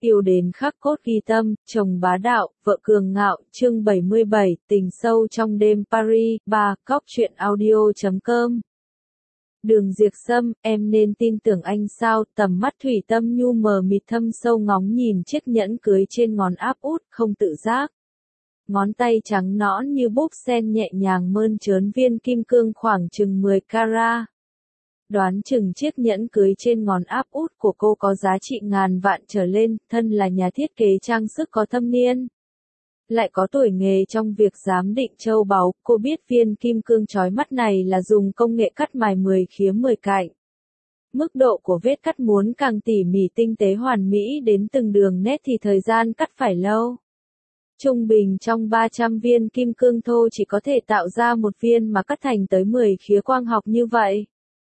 Yêu đến khắc cốt ghi tâm, chồng bá đạo, vợ cường ngạo, chương 77, tình sâu trong đêm Paris, 3, cóc truyện audio.com. Đường Diệp Sâm, em nên tin tưởng anh sao? Tầm mắt Thủy Tâm Nhu mờ mịt thâm sâu ngóng nhìn chiếc nhẫn cưới trên ngón áp út, không tự giác. Ngón tay trắng nõn như búp sen nhẹ nhàng mơn trớn viên kim cương khoảng chừng 10 carat. Đoán chừng chiếc nhẫn cưới trên ngón áp út của cô có giá trị ngàn vạn trở lên, thân là nhà thiết kế trang sức có thâm niên. Lại có tuổi nghề trong việc giám định châu báu, cô biết viên kim cương chói mắt này là dùng công nghệ cắt mài 10 khía 10 cạnh. Mức độ của vết cắt muốn càng tỉ mỉ tinh tế hoàn mỹ đến từng đường nét thì thời gian cắt phải lâu. Trung bình trong 300 viên kim cương thô chỉ có thể tạo ra một viên mà cắt thành tới 10 khía quang học như vậy.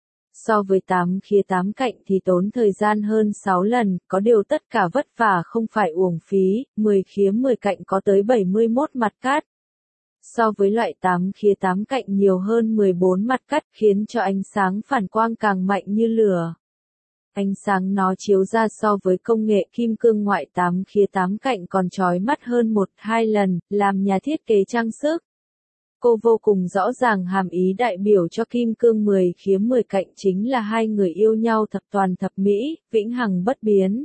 So với 8 khía 8 cạnh thì tốn thời gian hơn 6 lần, có điều tất cả vất vả không phải uổng phí, 10 khía 10 cạnh có tới 71 mặt cắt. So với loại 8 khía 8 cạnh nhiều hơn 14 mặt cắt khiến cho ánh sáng phản quang càng mạnh như lửa. Ánh sáng nó chiếu ra so với công nghệ kim cương ngoại 8 khía 8 cạnh còn chói mắt hơn 1-2 lần, làm nhà thiết kế trang sức. Cô vô cùng rõ ràng hàm ý đại biểu cho kim cương 10 khía 10 cạnh chính là hai người yêu nhau thập toàn thập mỹ, vĩnh hằng bất biến.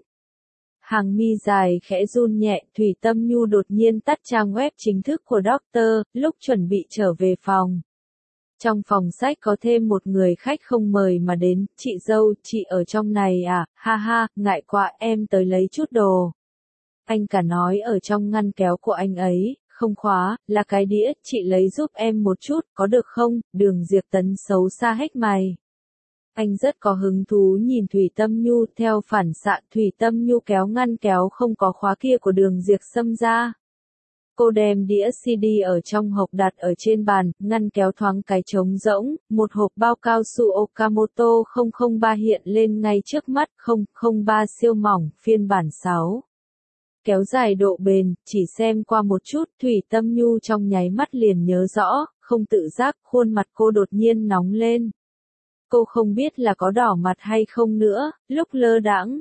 Hàng mi dài khẽ run nhẹ, Thủy Tâm Nhu đột nhiên tắt trang web chính thức của Doctor, lúc chuẩn bị trở về phòng. Trong phòng sách có thêm một người khách không mời mà đến, chị dâu, chị ở trong này à, ha ha, ngại quá em tới lấy chút đồ. Anh cả nói ở trong ngăn kéo của anh ấy. Không khóa, là cái đĩa, chị lấy giúp em một chút, có được không? Đường Diệp Tấn xấu xa hết mày. Anh rất có hứng thú nhìn Thủy Tâm Nhu, theo phản xạ Thủy Tâm Nhu kéo ngăn kéo không có khóa kia của Đường Diệp Sâm ra. Cô đem đĩa CD ở trong hộp đặt ở trên bàn, ngăn kéo thoáng cái trống rỗng, một hộp bao cao su Okamoto 003 hiện lên ngay trước mắt, 003 siêu mỏng, phiên bản 6. Kéo dài độ bền, chỉ xem qua một chút, Thủy Tâm Nhu trong nháy mắt liền nhớ rõ, không tự giác, khuôn mặt cô đột nhiên nóng lên. Cô không biết là có đỏ mặt hay không nữa, lúc lơ đãng.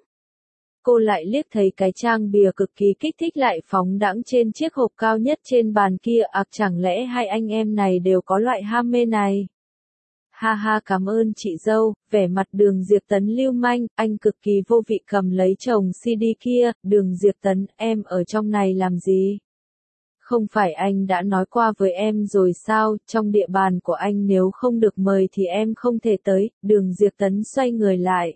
Cô lại liếc thấy cái trang bìa cực kỳ kích thích lại phóng đãng trên chiếc hộp cao nhất trên bàn kia, chẳng lẽ hai anh em này đều có loại ham mê này? Ha ha, cảm ơn chị dâu, vẻ mặt Đường Diệp Tấn lưu manh, anh cực kỳ vô vị cầm lấy chồng CD kia, Đường Diệp Tấn, em ở trong này làm gì? Không phải anh đã nói qua với em rồi sao, trong địa bàn của anh nếu không được mời thì em không thể tới, Đường Diệp Tấn xoay người lại.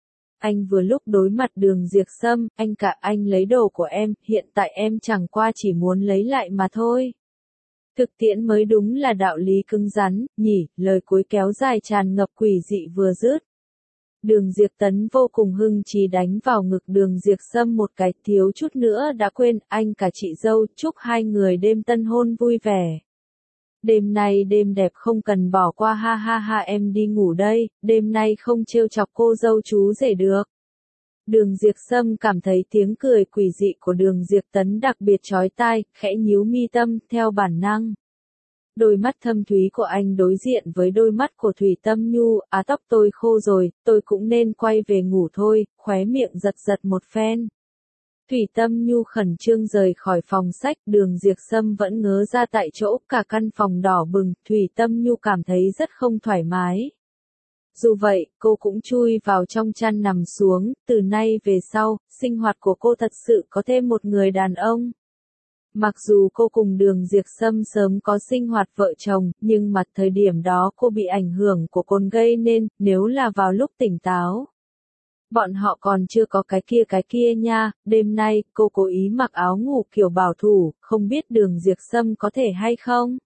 Anh vừa lúc đối mặt Đường Diệp Sâm, anh cả anh lấy đồ của em, hiện tại em chẳng qua chỉ muốn lấy lại mà thôi. Thực tiễn mới đúng là đạo lý cứng rắn, nhỉ, lời cuối kéo dài tràn ngập quỷ dị vừa dứt. Đường Diệp Tấn vô cùng hưng trí đánh vào ngực Đường Diệp Sâm một cái, thiếu chút nữa đã quên, anh cả chị dâu, chúc hai người đêm tân hôn vui vẻ. Đêm nay đêm đẹp không cần bỏ qua, ha ha ha, em đi ngủ đây, đêm nay không trêu chọc cô dâu chú rể được. Đường Diệp Sâm cảm thấy tiếng cười quỷ dị của Đường Diệp Tấn đặc biệt chói tai, khẽ nhíu mi tâm, theo bản năng. Đôi mắt thâm thúy của anh đối diện với đôi mắt của Thủy Tâm Nhu, tóc tôi khô rồi, tôi cũng nên quay về ngủ thôi, khóe miệng giật giật một phen. Thủy Tâm Nhu khẩn trương rời khỏi phòng sách, Đường Diệp Sâm vẫn ngớ ra tại chỗ, cả căn phòng đỏ bừng, Thủy Tâm Nhu cảm thấy rất không thoải mái. Dù vậy, cô cũng chui vào trong chăn nằm xuống, từ nay về sau, sinh hoạt của cô thật sự có thêm một người đàn ông. Mặc dù cô cùng Đường Diệp Sâm sớm có sinh hoạt vợ chồng, nhưng mà thời điểm đó cô bị ảnh hưởng của cồn gây nên, nếu là vào lúc tỉnh táo. Bọn họ còn chưa có cái kia nha, đêm nay, cô cố ý mặc áo ngủ kiểu bảo thủ, không biết Đường Diệp Sâm có thể hay không?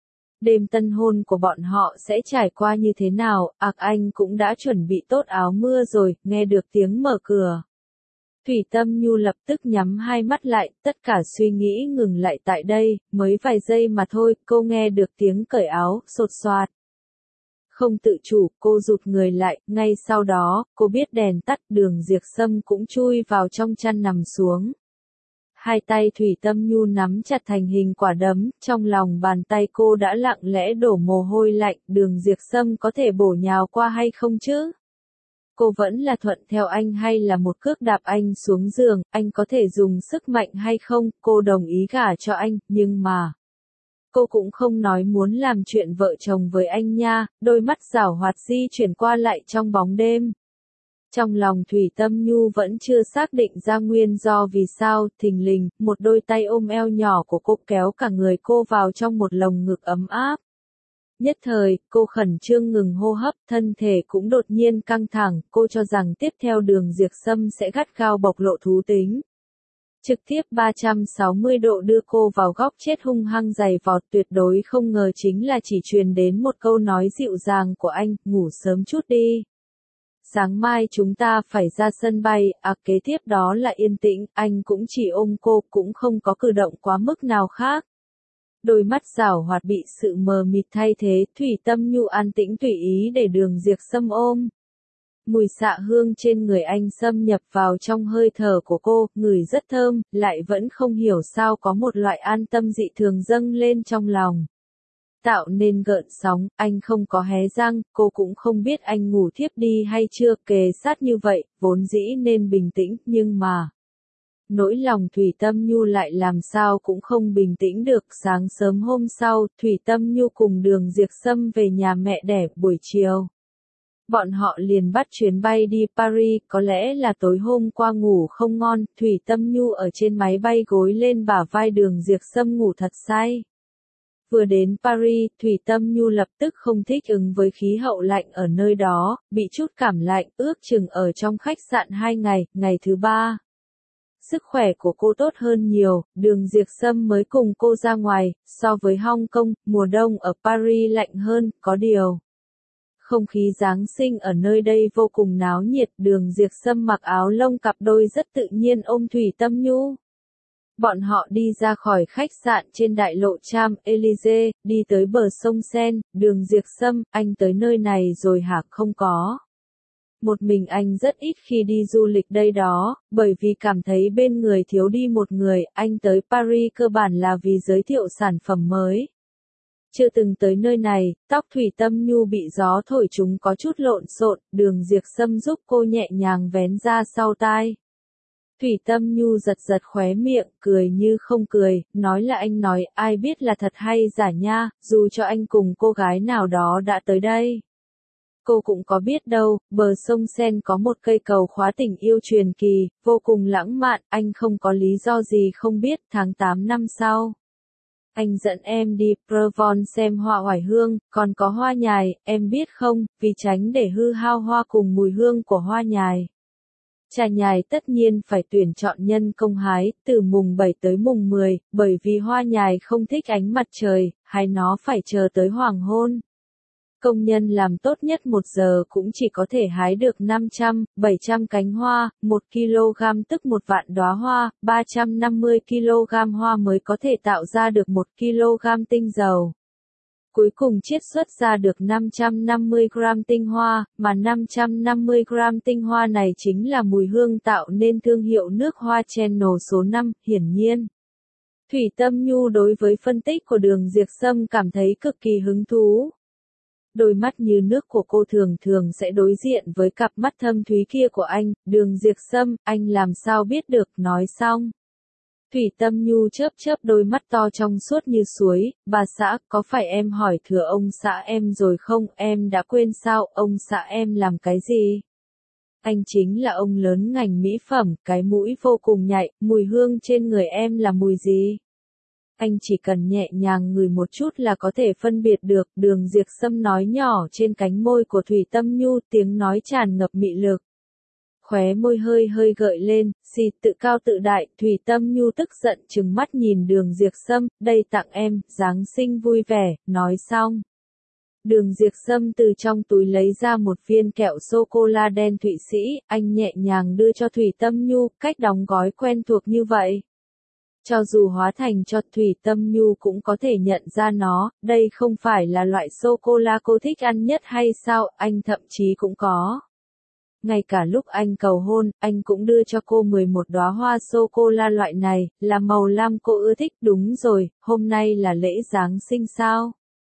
Đêm tân hôn của bọn họ sẽ trải qua như thế nào, anh cũng đã chuẩn bị tốt áo mưa rồi, nghe được tiếng mở cửa. Thủy Tâm Nhu lập tức nhắm hai mắt lại, tất cả suy nghĩ ngừng lại tại đây, mới vài giây mà thôi, cô nghe được tiếng cởi áo, sột soạt. Không tự chủ, cô rụt người lại, ngay sau đó, cô biết đèn tắt, Đường Diệp Sâm cũng chui vào trong chăn nằm xuống. Hai tay Thủy Tâm Nhu nắm chặt thành hình quả đấm, trong lòng bàn tay cô đã lặng lẽ đổ mồ hôi lạnh, Đường Diệp Sâm có thể bổ nhào qua hay không chứ? Cô vẫn là thuận theo anh hay là một cước đạp anh xuống giường, anh có thể dùng sức mạnh hay không, cô đồng ý gả cho anh, nhưng mà cô cũng không nói muốn làm chuyện vợ chồng với anh nha, đôi mắt giảo hoạt di chuyển qua lại trong bóng đêm. Trong lòng Thủy Tâm Nhu vẫn chưa xác định ra nguyên do vì sao, thình lình, một đôi tay ôm eo nhỏ của cô kéo cả người cô vào trong một lồng ngực ấm áp. Nhất thời, cô khẩn trương ngừng hô hấp, thân thể cũng đột nhiên căng thẳng, cô cho rằng tiếp theo Đường Diệp Sâm sẽ gắt gao bộc lộ thú tính. Trực tiếp 360 độ đưa cô vào góc chết hung hăng giày vọt, tuyệt đối không ngờ chính là chỉ truyền đến một câu nói dịu dàng của anh, ngủ sớm chút đi. Sáng mai chúng ta phải ra sân bay, kế tiếp đó là yên tĩnh, anh cũng chỉ ôm cô, cũng không có cử động quá mức nào khác. Đôi mắt giảo hoạt bị sự mờ mịt thay thế, Thủy Tâm Nhu an tĩnh tùy ý để Đường Diệp Sâm ôm. Mùi xạ hương trên người anh xâm nhập vào trong hơi thở của cô, ngửi rất thơm, lại vẫn không hiểu sao có một loại an tâm dị thường dâng lên trong lòng. Tạo nên gợn sóng, anh không có hé răng, cô cũng không biết anh ngủ thiếp đi hay chưa, kề sát như vậy, vốn dĩ nên bình tĩnh, nhưng mà nỗi lòng Thủy Tâm Nhu lại làm sao cũng không bình tĩnh được. Sáng sớm hôm sau, Thủy Tâm Nhu cùng Đường Diệp Sâm về nhà mẹ đẻ, buổi chiều bọn họ liền bắt chuyến bay đi Paris, có lẽ là tối hôm qua ngủ không ngon, Thủy Tâm Nhu ở trên máy bay gối lên bả vai Đường Diệp Sâm ngủ thật say. Vừa đến Paris, Thủy Tâm Nhu lập tức không thích ứng với khí hậu lạnh ở nơi đó, bị chút cảm lạnh, ước chừng ở trong khách sạn 2 ngày, ngày thứ 3. Sức khỏe của cô tốt hơn nhiều, Đường Diệp Sâm mới cùng cô ra ngoài, so với Hong Kong, mùa đông ở Paris lạnh hơn, có điều không khí Giáng sinh ở nơi đây vô cùng náo nhiệt, Đường Diệp Sâm mặc áo lông cặp đôi rất tự nhiên ôm Thủy Tâm Nhu. Bọn họ đi ra khỏi khách sạn trên đại lộ Champs-Élysées, đi tới bờ sông Seine, Đường Diệp Sâm, anh tới nơi này rồi hả? Không có. Một mình anh rất ít khi đi du lịch đây đó, bởi vì cảm thấy bên người thiếu đi một người, anh tới Paris cơ bản là vì giới thiệu sản phẩm mới. Chưa từng tới nơi này, tóc Thủy Tâm Nhu bị gió thổi chúng có chút lộn xộn, Đường Diệp Sâm giúp cô nhẹ nhàng vén ra sau tai. Thủy Tâm Nhu giật giật khóe miệng, cười như không cười, nói là anh nói, ai biết là thật hay giả nha, dù cho anh cùng cô gái nào đó đã tới đây. Cô cũng có biết đâu, bờ sông Seine có một cây cầu khóa tình yêu truyền kỳ, vô cùng lãng mạn, anh không có lý do gì không biết, tháng 8 năm sau. Anh dẫn em đi Provence xem hoa oải hương, còn có hoa nhài, em biết không, vì tránh để hư hao hoa cùng mùi hương của hoa nhài. Trà nhài tất nhiên phải tuyển chọn nhân công hái, từ mùng 7 tới mùng 10, bởi vì hoa nhài không thích ánh mặt trời, hái nó phải chờ tới hoàng hôn. Công nhân làm tốt nhất 1 giờ cũng chỉ có thể hái được 500, 700 cánh hoa, 1 kg tức 1 vạn đóa hoa, 350 kg hoa mới có thể tạo ra được 1 kg tinh dầu. Cuối cùng chiết xuất ra được 550 gram tinh hoa, mà 550 gram tinh hoa này chính là mùi hương tạo nên thương hiệu nước hoa Channel số 5, hiển nhiên. Thủy Tâm Nhu đối với phân tích của Đường Diệp Sâm cảm thấy cực kỳ hứng thú. Đôi mắt như nước của cô thường thường sẽ đối diện với cặp mắt thâm thúy kia của anh, Đường Diệp Sâm, anh làm sao biết được, nói xong. Thủy Tâm Nhu chớp chớp đôi mắt to trong suốt như suối, bà xã, có phải em hỏi thừa ông xã em rồi không, em đã quên sao, ông xã em làm cái gì? Anh chính là ông lớn ngành mỹ phẩm, cái mũi vô cùng nhạy, mùi hương trên người em là mùi gì? Anh chỉ cần nhẹ nhàng ngửi một chút là có thể phân biệt được, Đường Diệp Sâm nói nhỏ trên cánh môi của Thủy Tâm Nhu, tiếng nói tràn ngập mị lực. Khóe môi hơi hơi gợi lên, xì tự cao tự đại, Thủy Tâm Nhu tức giận trừng mắt nhìn Đường Diệp Sâm, đây tặng em, Giáng sinh vui vẻ, nói xong. Đường Diệp Sâm từ trong túi lấy ra một viên kẹo sô-cô-la đen Thụy Sĩ, anh nhẹ nhàng đưa cho Thủy Tâm Nhu, cách đóng gói quen thuộc như vậy. Cho dù hóa thành cho Thủy Tâm Nhu cũng có thể nhận ra nó, đây không phải là loại sô-cô-la cô thích ăn nhất hay sao, anh thậm chí cũng có. Ngay cả lúc anh cầu hôn, anh cũng đưa cho cô 11 đóa hoa sô-cô-la loại này, là màu lam cô ưa thích, đúng rồi, hôm nay là lễ Giáng sinh sao?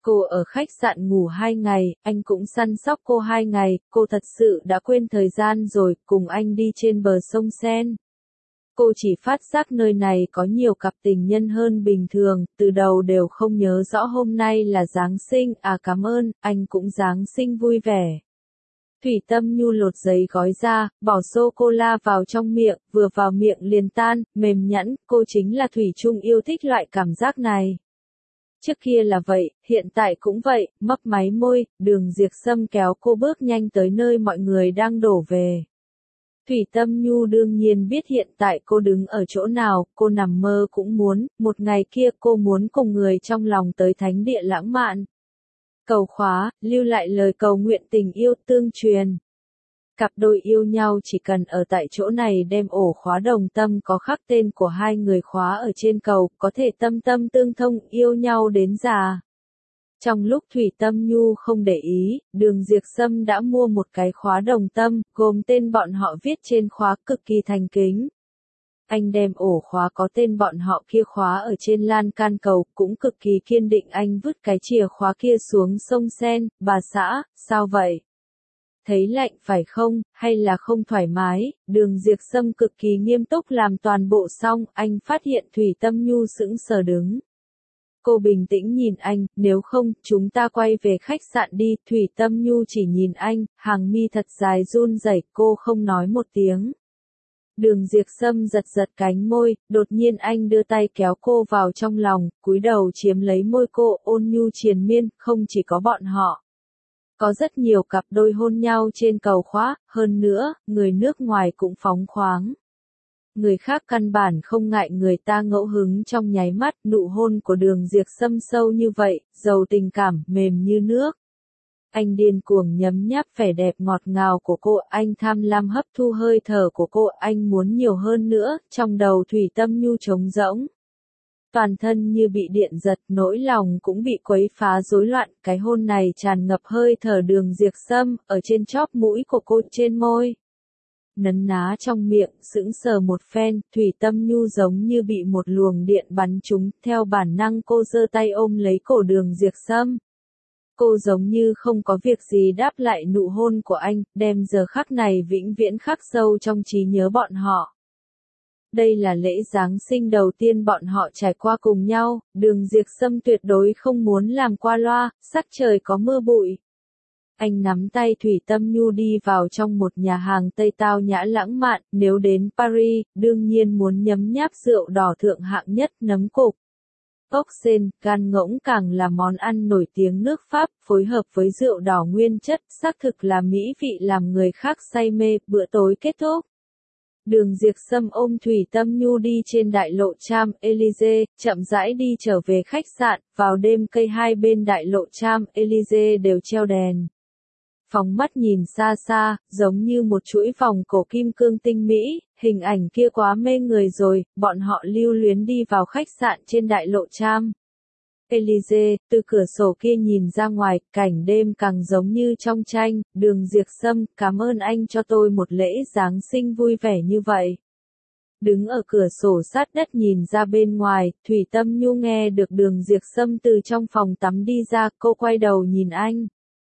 Cô ở khách sạn ngủ 2 ngày, anh cũng săn sóc cô 2 ngày, cô thật sự đã quên thời gian rồi, cùng anh đi trên bờ sông Sen. Cô chỉ phát giác nơi này có nhiều cặp tình nhân hơn bình thường, từ đầu đều không nhớ rõ hôm nay là Giáng sinh, cảm ơn, anh cũng Giáng sinh vui vẻ. Thủy Tâm Nhu lột giấy gói ra, bỏ sô-cô-la vào trong miệng, vừa vào miệng liền tan, mềm nhẵn, cô chính là thủy chung yêu thích loại cảm giác này. Trước kia là vậy, hiện tại cũng vậy, mấp máy môi, Đường Diệp Sâm kéo cô bước nhanh tới nơi mọi người đang đổ về. Thủy Tâm Nhu đương nhiên biết hiện tại cô đứng ở chỗ nào, cô nằm mơ cũng muốn, một ngày kia cô muốn cùng người trong lòng tới thánh địa lãng mạn. Cầu khóa, lưu lại lời cầu nguyện tình yêu tương truyền. Cặp đôi yêu nhau chỉ cần ở tại chỗ này đem ổ khóa đồng tâm có khắc tên của hai người khóa ở trên cầu, có thể tâm tâm tương thông yêu nhau đến già. Trong lúc Thủy Tâm Nhu không để ý, Đường Diệp Sâm đã mua một cái khóa đồng tâm, gồm tên bọn họ viết trên khóa cực kỳ thành kính. Anh đem ổ khóa có tên bọn họ kia khóa ở trên lan can cầu, cũng cực kỳ kiên định anh vứt cái chìa khóa kia xuống sông Sen. Bà xã, sao vậy? Thấy lạnh phải không, hay là không thoải mái? Đường Diệp Sâm cực kỳ nghiêm túc làm toàn bộ xong, anh phát hiện Thủy Tâm Nhu sững sờ đứng. Cô bình tĩnh nhìn anh, nếu không, chúng ta quay về khách sạn đi. Thủy Tâm Nhu chỉ nhìn anh, hàng mi thật dài run rẩy, cô không nói một tiếng. Đường Diệp Sâm giật giật cánh môi, đột nhiên anh đưa tay kéo cô vào trong lòng, cúi đầu chiếm lấy môi cô, ôn nhu triền miên, không chỉ có bọn họ. Có rất nhiều cặp đôi hôn nhau trên cầu khóa, hơn nữa, người nước ngoài cũng phóng khoáng. Người khác căn bản không ngại người ta ngẫu hứng trong nháy mắt, nụ hôn của Đường Diệp Sâm sâu như vậy, giàu tình cảm, mềm như nước. Anh điên cuồng nhấm nháp vẻ đẹp ngọt ngào của cô, anh tham lam hấp thu hơi thở của cô, anh muốn nhiều hơn nữa, trong đầu Thủy Tâm Nhu trống rỗng. Toàn thân như bị điện giật, nỗi lòng cũng bị quấy phá rối loạn, cái hôn này tràn ngập hơi thở Đường Diệp Sâm, ở trên chóp mũi của cô, trên môi. Nấn ná trong miệng, sững sờ một phen, Thủy Tâm Nhu giống như bị một luồng điện bắn trúng, theo bản năng cô giơ tay ôm lấy cổ Đường Diệp Sâm. Cô giống như không có việc gì đáp lại nụ hôn của anh, đem giờ khắc này vĩnh viễn khắc sâu trong trí nhớ bọn họ. Đây là lễ Giáng sinh đầu tiên bọn họ trải qua cùng nhau, Đường Diệp Sâm tuyệt đối không muốn làm qua loa, sắc trời có mưa bụi. Anh nắm tay Thủy Tâm Nhu đi vào trong một nhà hàng Tây tao nhã lãng mạn, nếu đến Paris, đương nhiên muốn nhấm nháp rượu đỏ thượng hạng nhất, nấm cục. Ốc sên, gan ngỗng càng là món ăn nổi tiếng nước Pháp, phối hợp với rượu đỏ nguyên chất, xác thực là mỹ vị làm người khác say mê. Bữa tối kết thúc. Đường Diệp Sâm ôm Thủy Tâm Nhu đi trên đại lộ Champs-Élysées, chậm rãi đi trở về khách sạn, vào đêm cây hai bên đại lộ Champs-Élysées đều treo đèn. Phóng mắt nhìn xa xa, giống như một chuỗi vòng cổ kim cương tinh mỹ, hình ảnh kia quá mê người rồi, bọn họ lưu luyến đi vào khách sạn trên đại lộ Champs-Élysées, từ cửa sổ kia nhìn ra ngoài, cảnh đêm càng giống như trong tranh. Đường Diệp Sâm, cảm ơn anh cho tôi một lễ Giáng sinh vui vẻ như vậy. Đứng ở cửa sổ sát đất nhìn ra bên ngoài, Thủy Tâm Nhu nghe được Đường Diệp Sâm từ trong phòng tắm đi ra, cô quay đầu nhìn anh.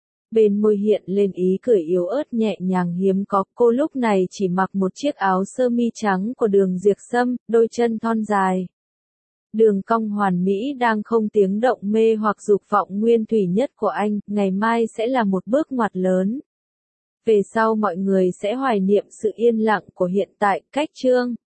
Bên môi hiện lên ý cười yếu ớt nhẹ nhàng hiếm có, cô lúc này chỉ mặc một chiếc áo sơ mi trắng của Đường Diệp Sâm, đôi chân thon dài. Đường cong hoàn mỹ đang không tiếng động mê hoặc dục vọng nguyên thủy nhất của anh, ngày mai sẽ là một bước ngoặt lớn. Về sau mọi người sẽ hoài niệm sự yên lặng của hiện tại, cách chương.